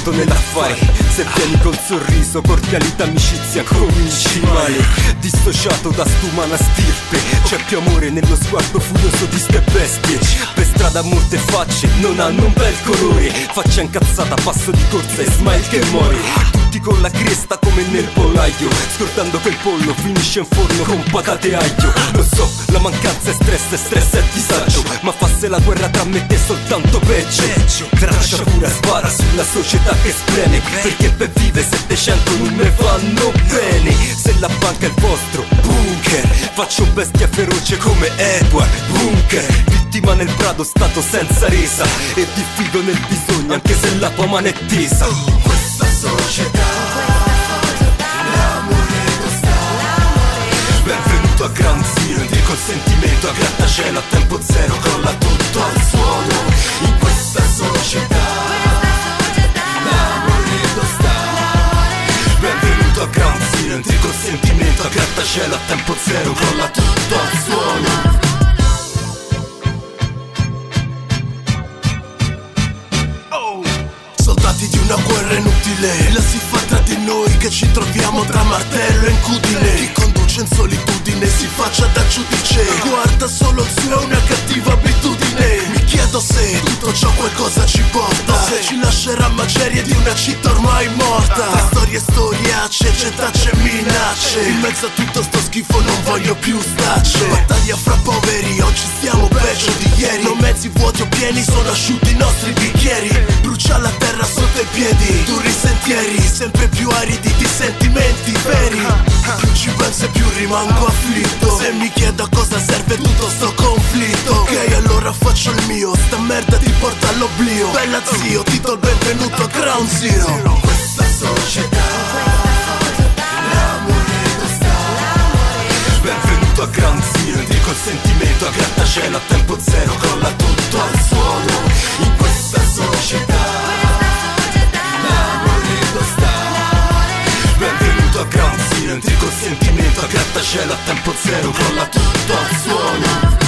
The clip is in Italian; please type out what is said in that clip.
tanto nell'affare. Se vieni col sorriso, cordialità, amicizia, cominci male. Dissociato da st'umana stirpe, c'è più amore nello sguardo furioso di ste bestie. Per strada molte facce non hanno un bel colore, faccia incazzata, passo di corsa e smile che muore. Tutti con la cresta come nel pollaio, scordando che il pollo finisce in forno con patate e aglio. Lo so, la mancanza è stress è disagio, ma fasse la guerra tra me e te soltanto peggio. Traccia pura, spara sulla società che spreme, perché per vive 700 non me vanno bene. Se la banca è il vostro bunker, faccio bestia feroce come Edward Bunker. Vittima nel prado, stato senza resa, e diffido nel bisogno anche se la tua mano è tesa. In questa società l'amore non sta. Benvenuto a Ground Zero, entri col sentimento a grattacielo, a tempo zero, crolla tutto al suolo. In questa società l'amore non sta. Benvenuto a Ground Zero, entri col sentimento a grattacielo, a tempo zero, crolla tutto al suolo. Soldati di una guerra inutile, la si fa tra di noi che ci troviamo tra martello e incudine. Chi conduce in solitudine si faccia da giudice, guarda solo il suo, è una cattiva abitudine. Mi chiedo se tutto ciò qualcosa ci porta, se ci lascerà macerie di una città ormai morta. Tra storie e storiacce, getacce e minacce, in mezzo a tutto sto schifo non voglio più stacce. Battaglia fra poveri, oggi stiamo peggio di ieri. Non mezzi vuoti o pieni, sono asciutti i nostri bicchieri. Brucia la terra sotto i piedi, duri sentieri, sempre più aridi di sentimenti veri. Più ci penso e più rimango afflitto, se mi chiedo a cosa serve tutto sto conflitto. Ok, allora faccio il mio, sta merda ti porta all'oblio. Bella zio, ti do il benvenuto a Ground Zero. In questa società l'amore non sta. Benvenuto a Ground Zero, entri col sentimento a grattacielo, a tempo zero, crolla tutto al suolo. In questa società a Ground Zero, entri col sentimento a grattacielo, a tempo zero, crolla tutto al suolo.